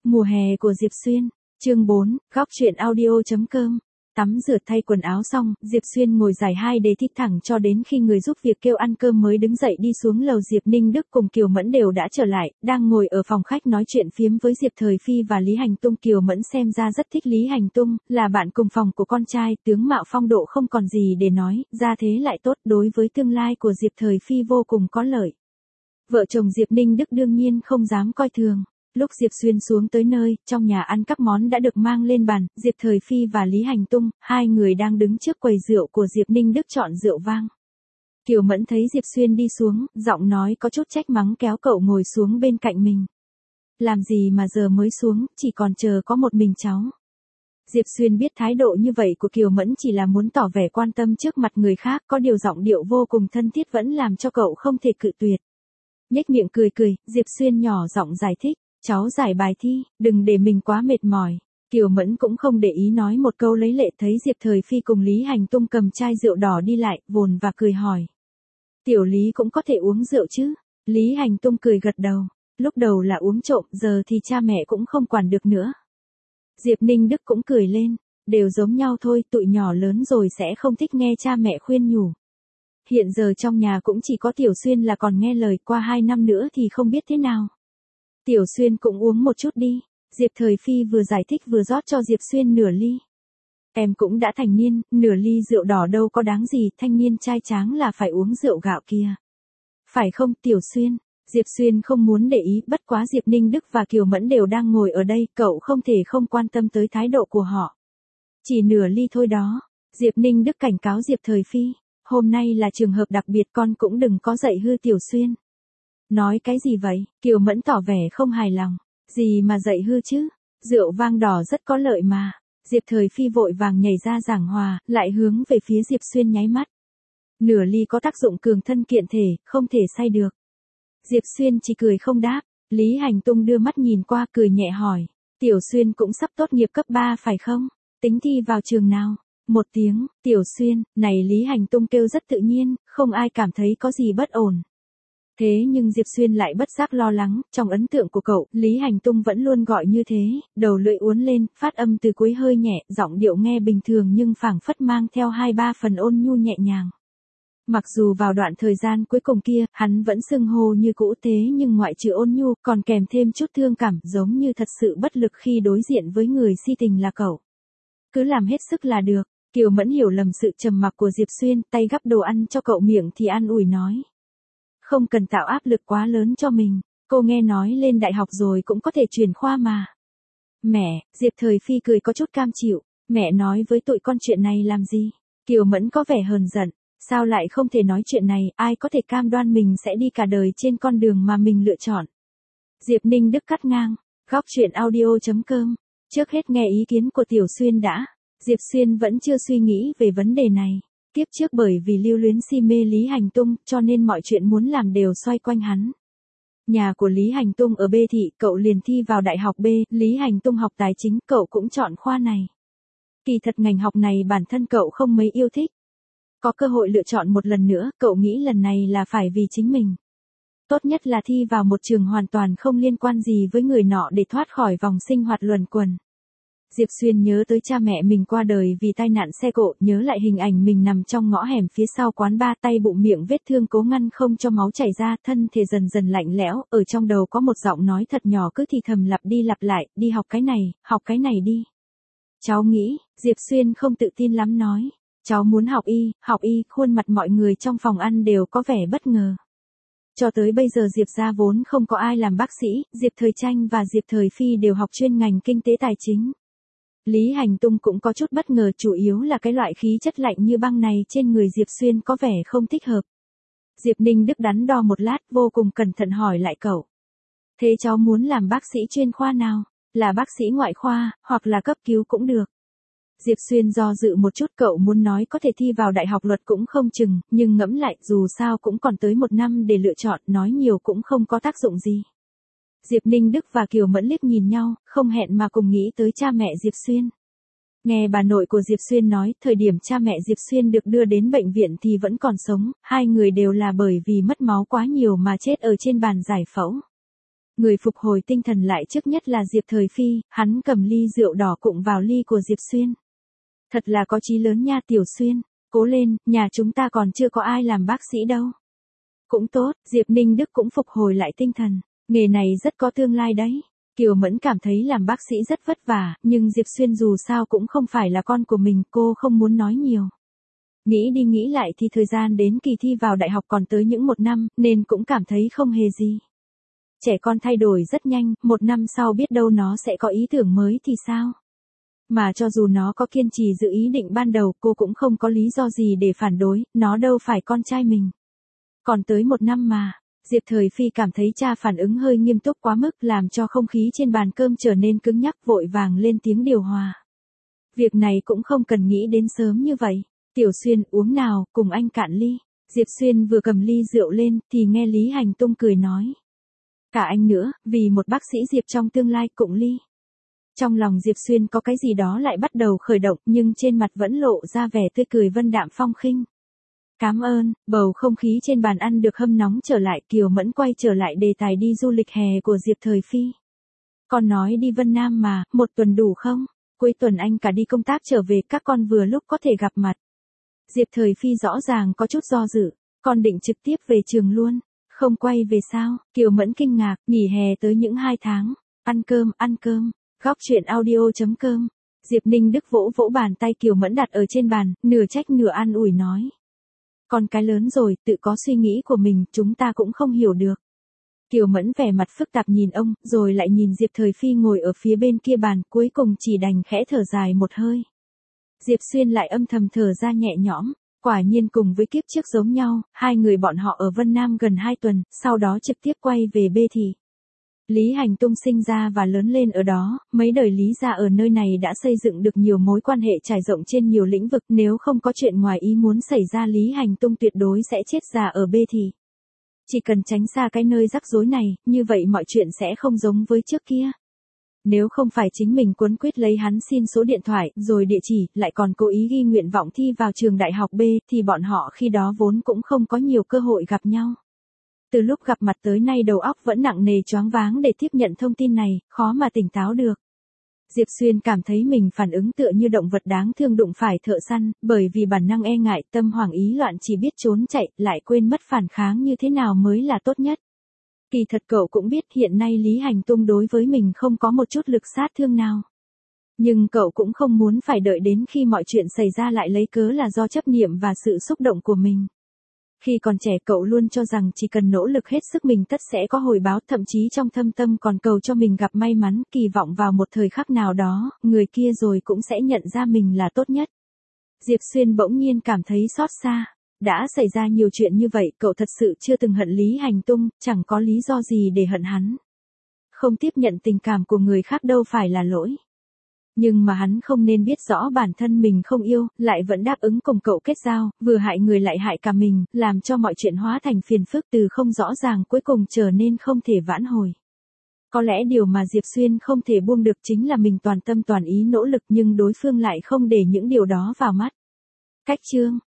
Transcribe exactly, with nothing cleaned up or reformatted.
Mùa hè của Diệp Xuyên, chương bốn, góc truyện audio.com. Tắm rửa thay quần áo xong, Diệp Xuyên ngồi giải hai đề thi thẳng cho đến khi người giúp việc kêu ăn cơm mới đứng dậy đi xuống lầu. Diệp Ninh Đức cùng Kiều Mẫn đều đã trở lại, đang ngồi ở phòng khách nói chuyện phiếm với Diệp Thời Phi và Lý Hành Tung. Kiều Mẫn xem ra rất thích Lý Hành Tung, là bạn cùng phòng của con trai, tướng mạo phong độ không còn gì để nói, ra thế lại tốt, đối với tương lai của Diệp Thời Phi vô cùng có lợi. Vợ chồng Diệp Ninh Đức đương nhiên không dám coi thường. Lúc Diệp Xuyên xuống tới nơi, trong nhà ăn các món đã được mang lên bàn, Diệp Thời Phi và Lý Hành Tung, hai người đang đứng trước quầy rượu của Diệp Ninh Đức chọn rượu vang. Kiều Mẫn thấy Diệp Xuyên đi xuống, giọng nói có chút trách mắng kéo cậu ngồi xuống bên cạnh mình. Làm gì mà giờ mới xuống, chỉ còn chờ có một mình cháu. Diệp Xuyên biết thái độ như vậy của Kiều Mẫn chỉ là muốn tỏ vẻ quan tâm trước mặt người khác, có điều giọng điệu vô cùng thân thiết vẫn làm cho cậu không thể cự tuyệt. Nhếch miệng cười cười, Diệp Xuyên nhỏ giọng giải thích. Cháu giải bài thi, đừng để mình quá mệt mỏi. Kiều Mẫn cũng không để ý nói một câu lấy lệ, thấy Diệp Thời Phi cùng Lý Hành Tung cầm chai rượu đỏ đi lại, vồn và cười hỏi. Tiểu Lý cũng có thể uống rượu chứ? Lý Hành Tung cười gật đầu. Lúc đầu là uống trộm, giờ thì cha mẹ cũng không quản được nữa. Diệp Ninh Đức cũng cười lên. Đều giống nhau thôi, tụi nhỏ lớn rồi sẽ không thích nghe cha mẹ khuyên nhủ. Hiện giờ trong nhà cũng chỉ có Tiểu Xuyên là còn nghe lời, qua hai năm nữa thì không biết thế nào. Tiểu Xuyên cũng uống một chút đi. Diệp Thời Phi vừa giải thích vừa rót cho Diệp Xuyên nửa ly. Em cũng đã thành niên, nửa ly rượu đỏ đâu có đáng gì, thanh niên trai tráng là phải uống rượu gạo kia. Phải không Tiểu Xuyên? Diệp Xuyên không muốn để ý, bất quá Diệp Ninh Đức và Kiều Mẫn đều đang ngồi ở đây, cậu không thể không quan tâm tới thái độ của họ. Chỉ nửa ly thôi đó. Diệp Ninh Đức cảnh cáo Diệp Thời Phi. Hôm nay là trường hợp đặc biệt, con cũng đừng có dạy hư Tiểu Xuyên. Nói cái gì vậy? Kiều Mẫn tỏ vẻ không hài lòng. Gì mà dạy hư chứ? Rượu vang đỏ rất có lợi mà. Diệp Thời Phi vội vàng nhảy ra giảng hòa, lại hướng về phía Diệp Xuyên nháy mắt. Nửa ly có tác dụng cường thân kiện thể, không thể say được. Diệp Xuyên chỉ cười không đáp. Lý Hành Tung đưa mắt nhìn qua cười nhẹ hỏi. Tiểu Xuyên cũng sắp tốt nghiệp cấp ba phải không? Tính thi vào trường nào? Một tiếng, Tiểu Xuyên, này Lý Hành Tung kêu rất tự nhiên, không ai cảm thấy có gì bất ổn. Thế nhưng Diệp Xuyên lại bất giác lo lắng, trong ấn tượng của cậu, Lý Hành Tung vẫn luôn gọi như thế, đầu lưỡi uốn lên, phát âm từ cuối hơi nhẹ, giọng điệu nghe bình thường nhưng phảng phất mang theo hai ba phần ôn nhu nhẹ nhàng. Mặc dù vào đoạn thời gian cuối cùng kia, hắn vẫn xưng hô như cũ thế nhưng ngoại trừ ôn nhu, còn kèm thêm chút thương cảm, giống như thật sự bất lực khi đối diện với người si tình là cậu. Cứ làm hết sức là được. Kiều Mẫn hiểu lầm sự trầm mặc của Diệp Xuyên, tay gắp đồ ăn cho cậu miệng thì an ủi nói. Không cần tạo áp lực quá lớn cho mình, cô nghe nói lên đại học rồi cũng có thể chuyển khoa mà. Mẹ, Diệp Thời Phi cười có chút cam chịu, mẹ nói với tụi con chuyện này làm gì? Kiều Mẫn có vẻ hờn giận, sao lại không thể nói chuyện này, ai có thể cam đoan mình sẽ đi cả đời trên con đường mà mình lựa chọn. Diệp Ninh Đức cắt ngang, góc truyện audio.com, trước hết nghe ý kiến của Tiểu Xuyên đã. Diệp Xuyên vẫn chưa suy nghĩ về vấn đề này. Kiếp trước bởi vì lưu luyến si mê Lý Hành Tung, cho nên mọi chuyện muốn làm đều xoay quanh hắn. Nhà của Lý Hành Tung ở B thị, cậu liền thi vào đại học B, Lý Hành Tung học tài chính, cậu cũng chọn khoa này. Kỳ thật ngành học này bản thân cậu không mấy yêu thích. Có cơ hội lựa chọn một lần nữa, cậu nghĩ lần này là phải vì chính mình. Tốt nhất là thi vào một trường hoàn toàn không liên quan gì với người nọ để thoát khỏi vòng sinh hoạt luẩn quẩn. Diệp Xuyên nhớ tới cha mẹ mình qua đời vì tai nạn xe cộ, nhớ lại hình ảnh mình nằm trong ngõ hẻm phía sau quán bar, tay bụng miệng vết thương cố ngăn không cho máu chảy ra, thân thể dần dần lạnh lẽo, ở trong đầu có một giọng nói thật nhỏ cứ thì thầm lặp đi lặp lại, đi học cái này, học cái này đi. Cháu nghĩ, Diệp Xuyên không tự tin lắm nói, cháu muốn học y, học y, khuôn mặt mọi người trong phòng ăn đều có vẻ bất ngờ. Cho tới bây giờ Diệp gia vốn không có ai làm bác sĩ, Diệp Thời Tranh và Diệp Thời Phi đều học chuyên ngành kinh tế tài chính. Lý Hành Tung cũng có chút bất ngờ, chủ yếu là cái loại khí chất lạnh như băng này trên người Diệp Xuyên có vẻ không thích hợp. Diệp Ninh Đức đắn đo một lát, vô cùng cẩn thận hỏi lại cậu. Thế cháu muốn làm bác sĩ chuyên khoa nào? Là bác sĩ ngoại khoa, hoặc là cấp cứu cũng được. Diệp Xuyên do dự một chút, cậu muốn nói có thể thi vào đại học luật cũng không chừng, nhưng ngẫm lại dù sao cũng còn tới một năm để lựa chọn, nói nhiều cũng không có tác dụng gì. Diệp Ninh Đức và Kiều Mẫn liếc nhìn nhau, không hẹn mà cùng nghĩ tới cha mẹ Diệp Xuyên. Nghe bà nội của Diệp Xuyên nói, thời điểm cha mẹ Diệp Xuyên được đưa đến bệnh viện thì vẫn còn sống, hai người đều là bởi vì mất máu quá nhiều mà chết ở trên bàn giải phẫu. Người phục hồi tinh thần lại trước nhất là Diệp Thời Phi, hắn cầm ly rượu đỏ cụng vào ly của Diệp Xuyên. Thật là có chí lớn nha Tiểu Xuyên, cố lên, nhà chúng ta còn chưa có ai làm bác sĩ đâu. Cũng tốt, Diệp Ninh Đức cũng phục hồi lại tinh thần, nghề này rất có tương lai đấy. Kiều Mẫn cảm thấy làm bác sĩ rất vất vả, nhưng Diệp Xuyên dù sao cũng không phải là con của mình, cô không muốn nói nhiều. Nghĩ đi nghĩ lại thì thời gian đến kỳ thi vào đại học còn tới những một năm, nên cũng cảm thấy không hề gì. Trẻ con thay đổi rất nhanh, một năm sau biết đâu nó sẽ có ý tưởng mới thì sao? Mà cho dù nó có kiên trì giữ ý định ban đầu, cô cũng không có lý do gì để phản đối, nó đâu phải con trai mình. Còn tới một năm mà, Diệp Thời Phi cảm thấy cha phản ứng hơi nghiêm túc quá mức làm cho không khí trên bàn cơm trở nên cứng nhắc, vội vàng lên tiếng điều hòa. Việc này cũng không cần nghĩ đến sớm như vậy. Tiểu Xuyên uống nào, cùng anh cạn ly. Diệp Xuyên vừa cầm ly rượu lên thì nghe Lý Hành Tung cười nói. Cả anh nữa, vì một bác sĩ Diệp trong tương lai cụng ly. Trong lòng Diệp Xuyên có cái gì đó lại bắt đầu khởi động nhưng trên mặt vẫn lộ ra vẻ tươi cười vân đạm phong khinh. Cảm ơn, bầu không khí trên bàn ăn được hâm nóng trở lại. Kiều Mẫn quay trở lại đề tài đi du lịch hè của Diệp Thời Phi. Con nói đi Vân Nam mà, một tuần đủ không? Cuối tuần anh cả đi công tác trở về các con vừa lúc có thể gặp mặt. Diệp Thời Phi rõ ràng có chút do dự, con định trực tiếp về trường luôn, không quay về sao? Kiều Mẫn kinh ngạc, nghỉ hè tới những hai tháng, ăn cơm, ăn cơm, góc truyện audio chấm com. Diệp Ninh Đức vỗ vỗ bàn tay Kiều Mẫn đặt ở trên bàn, nửa trách nửa an ủi nói. Con cái lớn rồi, tự có suy nghĩ của mình, chúng ta cũng không hiểu được. Kiều Mẫn vẻ mặt phức tạp nhìn ông, rồi lại nhìn Diệp Thời Phi ngồi ở phía bên kia bàn, cuối cùng chỉ đành khẽ thở dài một hơi. Diệp Xuyên lại âm thầm thở ra nhẹ nhõm, quả nhiên cùng với kiếp trước giống nhau, hai người bọn họ ở Vân Nam gần hai tuần, sau đó trực tiếp quay về Bê Thị. Lý Hành Tung sinh ra và lớn lên ở đó, mấy đời Lý gia ở nơi này đã xây dựng được nhiều mối quan hệ trải rộng trên nhiều lĩnh vực, nếu không có chuyện ngoài ý muốn xảy ra Lý Hành Tung tuyệt đối sẽ chết già ở Bê Thị. Chỉ cần tránh xa cái nơi rắc rối này, như vậy mọi chuyện sẽ không giống với trước kia. Nếu không phải chính mình cuốn quyết lấy hắn xin số điện thoại, rồi địa chỉ, lại còn cố ý ghi nguyện vọng thi vào trường đại học B, thì bọn họ khi đó vốn cũng không có nhiều cơ hội gặp nhau. Từ lúc gặp mặt tới nay đầu óc vẫn nặng nề choáng váng để tiếp nhận thông tin này, khó mà tỉnh táo được. Diệp Xuyên cảm thấy mình phản ứng tựa như động vật đáng thương đụng phải thợ săn, bởi vì bản năng e ngại, tâm hoảng ý loạn chỉ biết trốn chạy, lại quên mất phản kháng như thế nào mới là tốt nhất. Kỳ thật cậu cũng biết hiện nay Lý Hành Tung đối với mình không có một chút lực sát thương nào. Nhưng cậu cũng không muốn phải đợi đến khi mọi chuyện xảy ra lại lấy cớ là do chấp niệm và sự xúc động của mình. Khi còn trẻ cậu luôn cho rằng chỉ cần nỗ lực hết sức mình tất sẽ có hồi báo, thậm chí trong thâm tâm còn cầu cho mình gặp may mắn, kỳ vọng vào một thời khắc nào đó, người kia rồi cũng sẽ nhận ra mình là tốt nhất. Diệp Xuyên bỗng nhiên cảm thấy xót xa. Đã xảy ra nhiều chuyện như vậy, cậu thật sự chưa từng hận Lý Hành Tung, chẳng có lý do gì để hận hắn. Không tiếp nhận tình cảm của người khác đâu phải là lỗi. Nhưng mà hắn không nên biết rõ bản thân mình không yêu, lại vẫn đáp ứng cùng cậu kết giao, vừa hại người lại hại cả mình, làm cho mọi chuyện hóa thành phiền phức từ không rõ ràng cuối cùng trở nên không thể vãn hồi. Có lẽ điều mà Diệp Xuyên không thể buông được chính là mình toàn tâm toàn ý nỗ lực nhưng đối phương lại không để những điều đó vào mắt. Cách chương